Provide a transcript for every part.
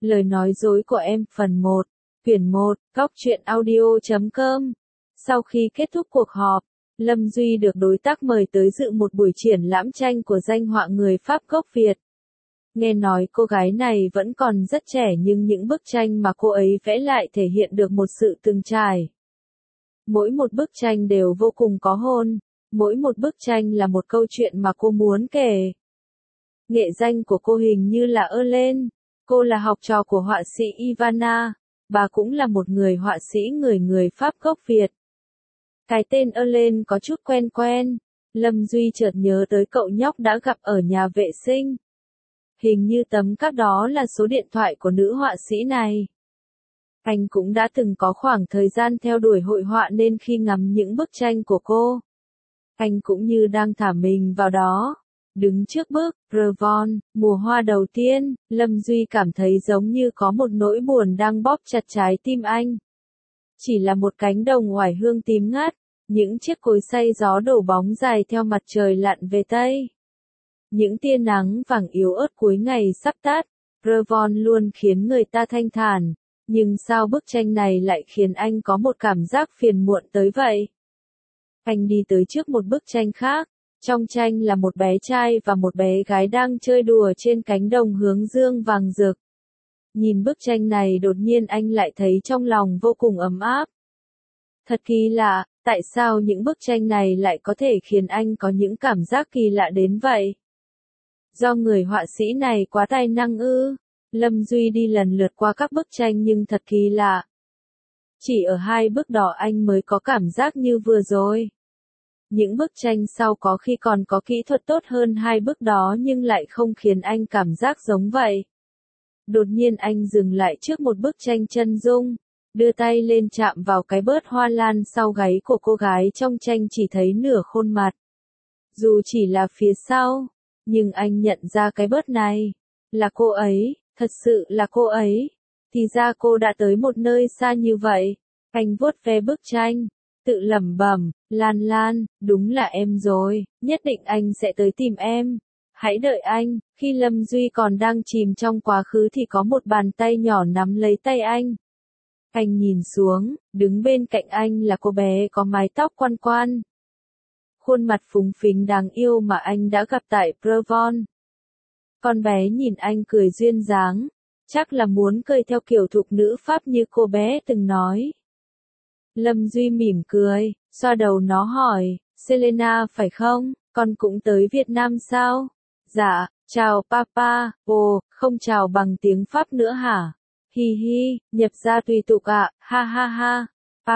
Lời nói dối của em phần 1, quyển 1, góc truyện audio.com. Sau khi kết thúc cuộc họp, Lâm Duy được đối tác mời tới dự một buổi triển lãm tranh của danh họa người Pháp gốc Việt. Nghe nói cô gái này vẫn còn rất trẻ nhưng những bức tranh mà cô ấy vẽ lại thể hiện được một sự từng trải. Mỗi một bức tranh đều vô cùng có hồn, mỗi một bức tranh là một câu chuyện mà cô muốn kể. Nghệ danh của cô hình như là Ellen, cô là học trò của họa sĩ Ivana, bà cũng là một người họa sĩ người Pháp gốc Việt. Cái tên Ellen có chút quen quen, Lâm Duy chợt nhớ tới cậu nhóc đã gặp ở nhà vệ sinh. Hình như tấm các đó là số điện thoại của nữ họa sĩ này. Anh cũng đã từng có khoảng thời gian theo đuổi hội họa nên khi ngắm những bức tranh của cô, anh cũng như đang thả mình vào đó. Đứng trước bức Revon, mùa hoa đầu tiên, Lâm Duy cảm thấy giống như có một nỗi buồn đang bóp chặt trái tim anh. Chỉ là một cánh đồng oải hương tím ngắt, những chiếc cối xay gió đổ bóng dài theo mặt trời lặn về Tây. Những tia nắng vàng yếu ớt cuối ngày sắp tắt, Revon luôn khiến người ta thanh thản, nhưng sao bức tranh này lại khiến anh có một cảm giác phiền muộn tới vậy? Anh đi tới trước một bức tranh khác. Trong tranh là một bé trai và một bé gái đang chơi đùa trên cánh đồng hướng dương vàng rực. Nhìn bức tranh này đột nhiên anh lại thấy trong lòng vô cùng ấm áp. Thật kỳ lạ, tại sao những bức tranh này lại có thể khiến anh có những cảm giác kỳ lạ đến vậy? Do người họa sĩ này quá tài năng ư? Lâm Duy đi lần lượt qua các bức tranh nhưng thật kỳ lạ. Chỉ ở hai bức đó anh mới có cảm giác như vừa rồi. Những bức tranh sau có khi còn có kỹ thuật tốt hơn hai bức đó nhưng lại không khiến anh cảm giác giống vậy. Đột nhiên anh dừng lại trước một bức tranh chân dung, đưa tay lên chạm vào cái bớt hoa lan sau gáy của cô gái trong tranh chỉ thấy nửa khuôn mặt. Dù chỉ là phía sau, nhưng anh nhận ra cái bớt này là cô ấy, thật sự là cô ấy. Thì ra cô đã tới một nơi xa như vậy. Anh vuốt ve bức tranh, tự lẩm bẩm, Lan Lan, đúng là em rồi, nhất định anh sẽ tới tìm em. Hãy đợi anh. Khi Lâm Duy còn đang chìm trong quá khứ thì có một bàn tay nhỏ nắm lấy tay anh. Anh nhìn xuống, đứng bên cạnh anh là cô bé có mái tóc quăn quăn. Khuôn mặt phúng phính đáng yêu mà anh đã gặp tại Prevon. Con bé nhìn anh cười duyên dáng, chắc là muốn cười theo kiểu thục nữ Pháp như cô bé từng nói. Lâm Duy mỉm cười, xoa đầu nó hỏi, Selena phải không, con cũng tới Việt Nam sao? Dạ, chào papa, ồ, không chào bằng tiếng Pháp nữa hả? Hi hi, nhập gia tùy tục ạ, ha ha ha.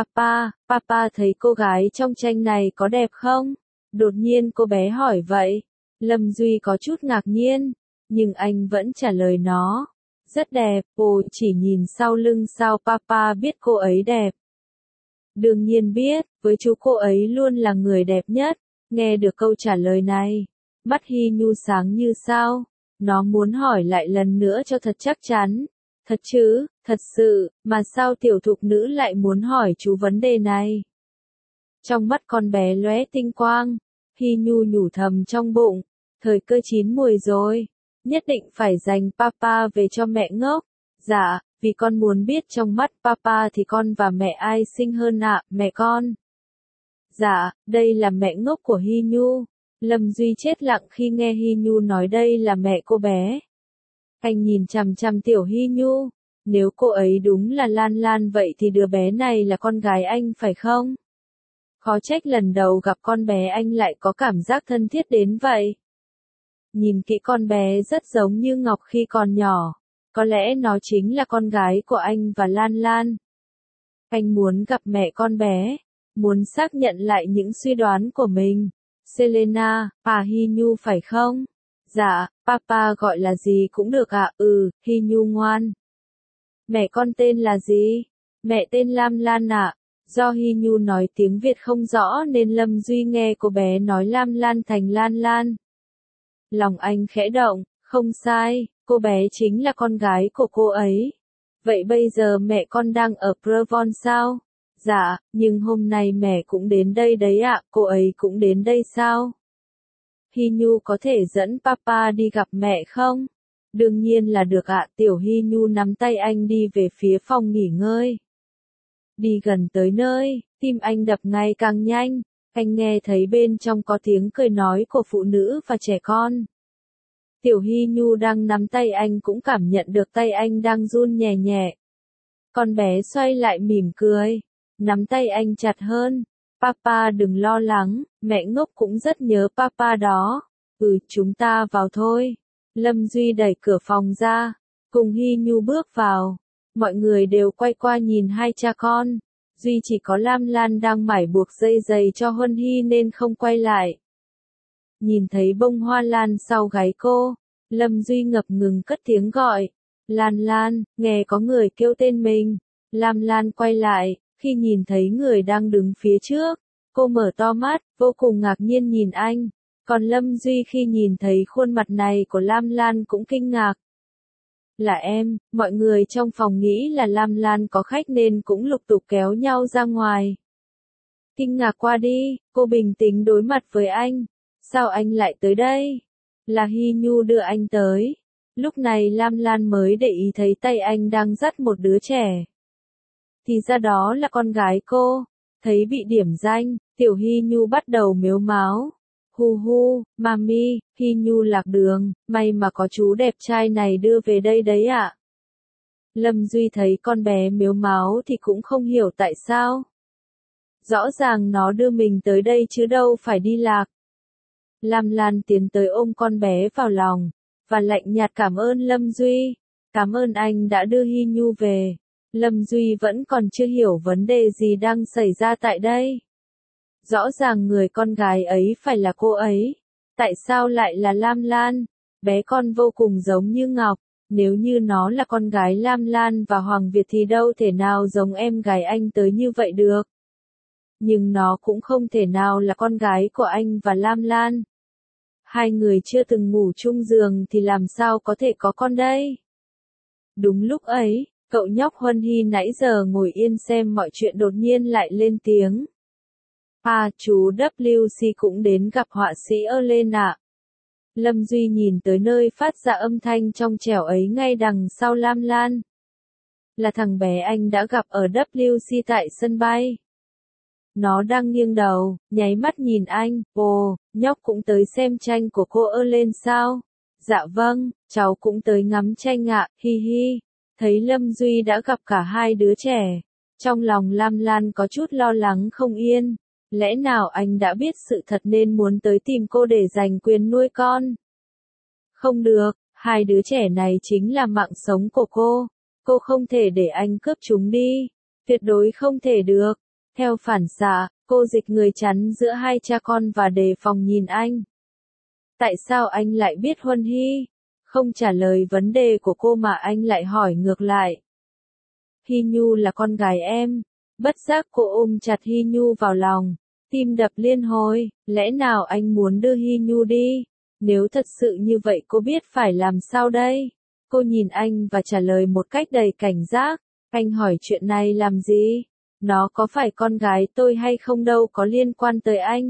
Papa thấy cô gái trong tranh này có đẹp không? Đột nhiên cô bé hỏi vậy. Lâm Duy có chút ngạc nhiên, nhưng anh vẫn trả lời nó. Rất đẹp, ồ, chỉ nhìn sau lưng sao papa biết cô ấy đẹp? Đương nhiên biết, với chú cô ấy luôn là người đẹp nhất. Nghe được câu trả lời này, mắt Hi Nhu sáng như sao. Nó muốn hỏi lại lần nữa cho thật chắc chắn. Thật chứ, thật sự, mà sao tiểu thục nữ lại muốn hỏi chú vấn đề này? Trong mắt con bé lóe tinh quang, Hi Nhu nhủ thầm trong bụng, thời cơ chín muồi rồi, nhất định phải giành papa về cho mẹ ngốc. Dạ, vì con muốn biết trong mắt papa thì con và mẹ ai xinh hơn ạ, mẹ con. Dạ, đây là mẹ ngốc của Hi Nhu. Lâm Duy chết lặng khi nghe Hi Nhu nói đây là mẹ cô bé. Anh nhìn chằm chằm tiểu Hi Nhu, nếu cô ấy đúng là Lan Lan vậy thì đứa bé này là con gái anh phải không? Khó trách lần đầu gặp con bé anh lại có cảm giác thân thiết đến vậy. Nhìn kỹ con bé rất giống như Ngọc khi còn nhỏ, có lẽ nó chính là con gái của anh và Lan Lan. Anh muốn gặp mẹ con bé, muốn xác nhận lại những suy đoán của mình. Selena, Hi Nhu phải không? Dạ, papa gọi là gì cũng được ạ, Hi Nhu ngoan. Mẹ con tên là gì? Mẹ tên Lam Lan ạ. Do Hi Nhu nói tiếng Việt không rõ nên Lâm Duy nghe cô bé nói Lam Lan thành Lan Lan. Lòng anh khẽ động, không sai, cô bé chính là con gái của cô ấy. Vậy bây giờ mẹ con đang ở Prevon sao? Dạ, nhưng hôm nay mẹ cũng đến đây đấy ạ, cô ấy cũng đến đây sao? Hi Nhu có thể dẫn papa đi gặp mẹ không? Đương nhiên là được ạ. Tiểu Hy Nhu nắm tay anh đi về phía phòng nghỉ ngơi. Đi gần tới nơi, tim anh đập ngày càng nhanh, anh nghe thấy bên trong có tiếng cười nói của phụ nữ và trẻ con. Tiểu Hy Nhu đang nắm tay anh cũng cảm nhận được tay anh đang run nhẹ nhẹ. Con bé xoay lại mỉm cười, nắm tay anh chặt hơn. Papa đừng lo lắng, mẹ ngốc cũng rất nhớ papa đó. Chúng ta vào thôi. Lâm Duy đẩy cửa phòng ra, cùng Hy Nhu bước vào. Mọi người đều quay qua nhìn hai cha con. Duy chỉ có Lam Lan đang mải buộc dây giày cho Huân Hy nên không quay lại. Nhìn thấy bông hoa lan sau gáy cô, Lâm Duy ngập ngừng cất tiếng gọi. Lan Lan, nghe có người kêu tên mình. Lam Lan quay lại, khi nhìn thấy người đang đứng phía trước, cô mở to mắt, vô cùng ngạc nhiên nhìn anh. Còn Lâm Duy khi nhìn thấy khuôn mặt này của Lam Lan cũng kinh ngạc. Là em, mọi người trong phòng nghĩ là Lam Lan có khách nên cũng lục tục kéo nhau ra ngoài. Kinh ngạc qua đi, cô bình tĩnh đối mặt với anh. Sao anh lại tới đây? Là Hy Nhu đưa anh tới. Lúc này Lam Lan mới để ý thấy tay anh đang dắt một đứa trẻ. Thì ra đó là con gái cô. Thấy bị điểm danh, Tiểu Hy Nhu bắt đầu mếu máo. Hu hu, mami, Hy Nhu lạc đường, may mà có chú đẹp trai này đưa về đây đấy ạ. Lâm Duy thấy con bé mếu máo thì cũng không hiểu tại sao. Rõ ràng nó đưa mình tới đây chứ đâu phải đi lạc. Lam Lan tiến tới ôm con bé vào lòng, và lạnh nhạt cảm ơn Lâm Duy. Cảm ơn anh đã đưa Hy Nhu về. Lâm Duy vẫn còn chưa hiểu vấn đề gì đang xảy ra tại đây. Rõ ràng người con gái ấy phải là cô ấy. Tại sao lại là Lam Lan? Bé con vô cùng giống như Ngọc. Nếu như nó là con gái Lam Lan và Hoàng Việt thì đâu thể nào giống em gái anh tới như vậy được. Nhưng nó cũng không thể nào là con gái của anh và Lam Lan. Hai người chưa từng ngủ chung giường thì làm sao có thể có con đây? Đúng lúc ấy, cậu nhóc Huân Hy nãy giờ ngồi yên xem mọi chuyện đột nhiên lại lên tiếng. Chú WC cũng đến gặp họa sĩ Erlen ạ. Lâm Duy nhìn tới nơi phát ra âm thanh trong trẻo ấy ngay đằng sau Lam Lan. Là thằng bé anh đã gặp ở WC tại sân bay. Nó đang nghiêng đầu, nháy mắt nhìn anh. Ồ, nhóc cũng tới xem tranh của cô Erlen sao? Dạ vâng, cháu cũng tới ngắm tranh ạ, hi hi. Thấy Lâm Duy đã gặp cả hai đứa trẻ. Trong lòng Lam Lan có chút lo lắng không yên. Lẽ nào anh đã biết sự thật nên muốn tới tìm cô để giành quyền nuôi con? Không được, hai đứa trẻ này chính là mạng sống của cô. Cô không thể để anh cướp chúng đi. Tuyệt đối không thể được. Theo phản xạ, cô dịch người chắn giữa hai cha con và đề phòng nhìn anh. Tại sao anh lại biết Huân Hy? Không trả lời vấn đề của cô mà anh lại hỏi ngược lại. Hy Nhu là con gái em. Bất giác cô ôm chặt Hy Nhu vào lòng, tim đập liên hồi, lẽ nào anh muốn đưa Hy Nhu đi? Nếu thật sự như vậy cô biết phải làm sao đây? Cô nhìn anh và trả lời một cách đầy cảnh giác, anh hỏi chuyện này làm gì? Nó có phải con gái tôi hay không đâu có liên quan tới anh.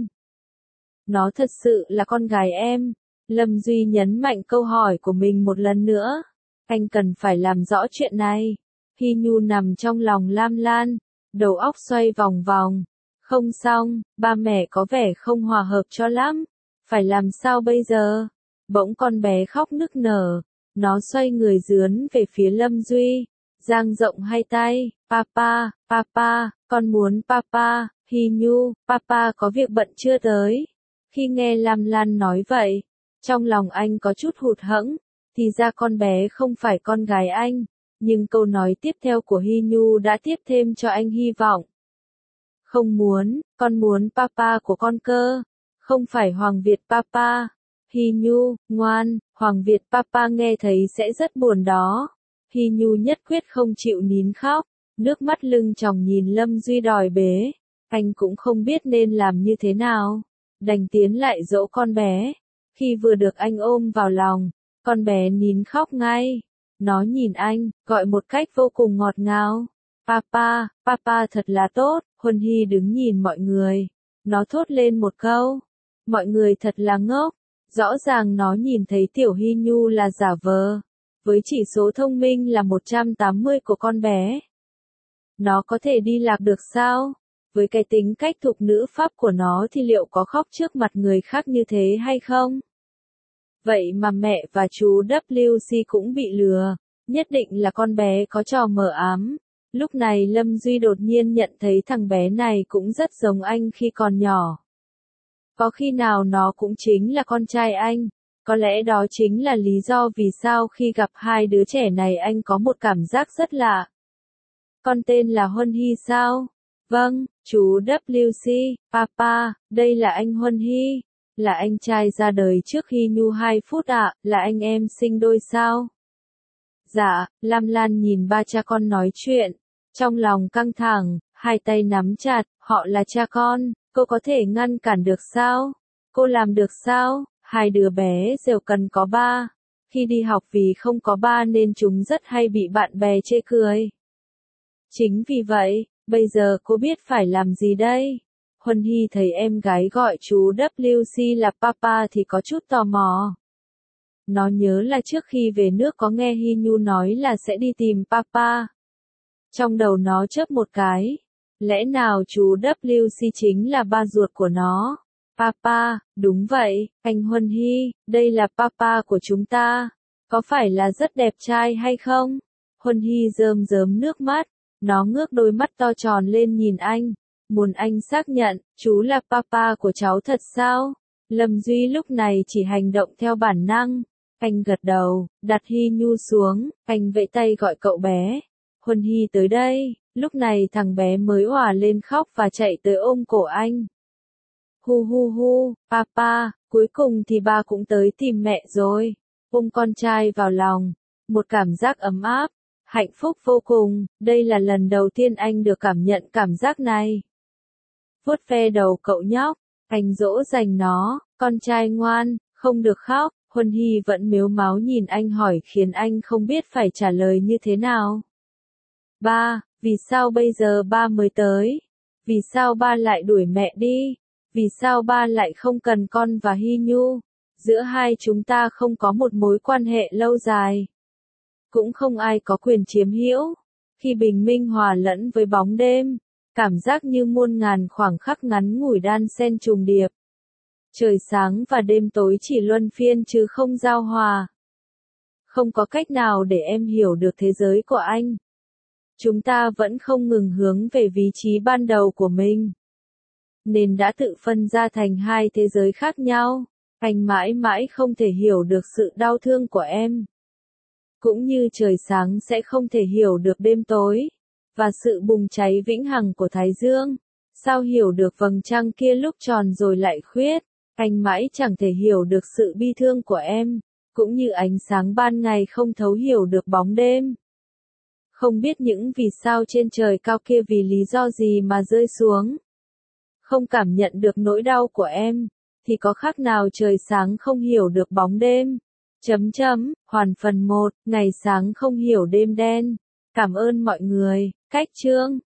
Nó thật sự là con gái em. Lâm Duy nhấn mạnh câu hỏi của mình một lần nữa. Anh cần phải làm rõ chuyện này. Hy Nhu nằm trong lòng Lam Lan, đầu óc xoay vòng vòng. Không xong, ba mẹ có vẻ không hòa hợp cho lắm. Phải làm sao bây giờ? Bỗng con bé khóc nức nở. Nó xoay người dướn về phía Lâm Duy, dang rộng hai tay. Papa, papa, con muốn papa. Hy Nhu, papa có việc bận chưa tới? Khi nghe Lam Lan nói vậy, trong lòng anh có chút hụt hẫng. Thì ra con bé không phải con gái anh. Nhưng câu nói tiếp theo của Hy Nhu đã tiếp thêm cho anh hy vọng. Không muốn, con muốn papa của con cơ. Không phải Hoàng Việt papa. Hy Nhu, ngoan, Hoàng Việt papa nghe thấy sẽ rất buồn đó. Hy Nhu nhất quyết không chịu nín khóc, nước mắt lưng tròng nhìn Lâm Duy đòi bế. Anh cũng không biết nên làm như thế nào. Đành tiến lại dỗ con bé. Khi vừa được anh ôm vào lòng, con bé nín khóc ngay. Nó nhìn anh, gọi một cách vô cùng ngọt ngào. Papa, papa thật là tốt. Huân Hy đứng nhìn mọi người. Nó thốt lên một câu. Mọi người thật là ngốc. Rõ ràng nó nhìn thấy Tiểu Hy Nhu là giả vờ. với chỉ số thông minh là 180 của con bé. Nó có thể đi lạc được sao? Với cái tính cách thục nữ Pháp của nó thì liệu có khóc trước mặt người khác như thế hay không? Vậy mà mẹ và chú WC cũng bị lừa, nhất định là con bé có trò mờ ám. Lúc này Lâm Duy đột nhiên nhận thấy thằng bé này cũng rất giống anh khi còn nhỏ. Có khi nào nó cũng chính là con trai anh? Có lẽ đó chính là lý do vì sao khi gặp hai đứa trẻ này anh có một cảm giác rất lạ. Con tên là Huân Hy sao? Vâng, chú WC, Papa, đây là anh Huân Hy. Là anh trai ra đời trước Hy Nhu 2 phút ạ, là anh em sinh đôi sao? Dạ, Lam Lan nhìn ba cha con nói chuyện. Trong lòng căng thẳng, hai tay nắm chặt, họ là cha con, cô có thể ngăn cản được sao? Cô làm được sao? Hai đứa bé đều cần có ba. Khi đi học vì không có ba nên chúng rất hay bị bạn bè chê cười. Chính vì vậy, bây giờ cô biết phải làm gì đây? Huân Hy thấy em gái gọi chú WC là Papa thì có chút tò mò. Nó nhớ là trước khi về nước có nghe Hy Nhu nói là sẽ đi tìm Papa. Trong đầu nó chớp một cái. Lẽ nào chú WC chính là ba ruột của nó? Papa, đúng vậy, anh Huân Hy, đây là Papa của chúng ta. Có phải là rất đẹp trai hay không? Huân Hy rơm rớm nước mắt. Nó ngước đôi mắt to tròn lên nhìn anh. Muốn anh xác nhận, chú là Papa của cháu thật sao? Lâm Duy lúc này chỉ hành động theo bản năng. Anh gật đầu, đặt Hy Nhu xuống, anh vẫy tay gọi cậu bé. Huân Hy tới đây, lúc này thằng bé mới òa lên khóc và chạy tới ôm cổ anh. Hu hu hu, Papa, cuối cùng thì ba cũng tới tìm mẹ rồi. Ôm con trai vào lòng, một cảm giác ấm áp, hạnh phúc vô cùng, đây là lần đầu tiên anh được cảm nhận cảm giác này. Vuốt ve đầu cậu nhóc, anh dỗ dành nó, con trai ngoan, không được khóc. Huân Hy vẫn mếu máo nhìn anh hỏi khiến anh không biết phải trả lời như thế nào. Ba, vì sao bây giờ ba mới tới? Vì sao ba lại đuổi mẹ đi? Vì sao ba lại không cần con và Hy Nhu? Giữa hai chúng ta không có một mối quan hệ lâu dài. Cũng không ai có quyền chiếm hữu. Khi bình minh hòa lẫn với bóng đêm, cảm giác như muôn ngàn khoảng khắc ngắn ngủi đan xen trùng điệp. Trời sáng và đêm tối chỉ luân phiên chứ không giao hòa. Không có cách nào để em hiểu được thế giới của anh. Chúng ta vẫn không ngừng hướng về vị trí ban đầu của mình. Nên đã tự phân ra thành hai thế giới khác nhau. Anh mãi mãi không thể hiểu được sự đau thương của em. Cũng như trời sáng sẽ không thể hiểu được đêm tối. Và sự bùng cháy vĩnh hằng của Thái Dương. Sao hiểu được vầng trăng kia lúc tròn rồi lại khuyết. Anh mãi chẳng thể hiểu được sự bi thương của em. Cũng như ánh sáng ban ngày không thấu hiểu được bóng đêm. Không biết những vì sao trên trời cao kia vì lý do gì mà rơi xuống. Không cảm nhận được nỗi đau của em. Thì có khác nào trời sáng không hiểu được bóng đêm. Hoàn phần 1, ngày sáng không hiểu đêm đen. Cảm ơn mọi người. Cách chương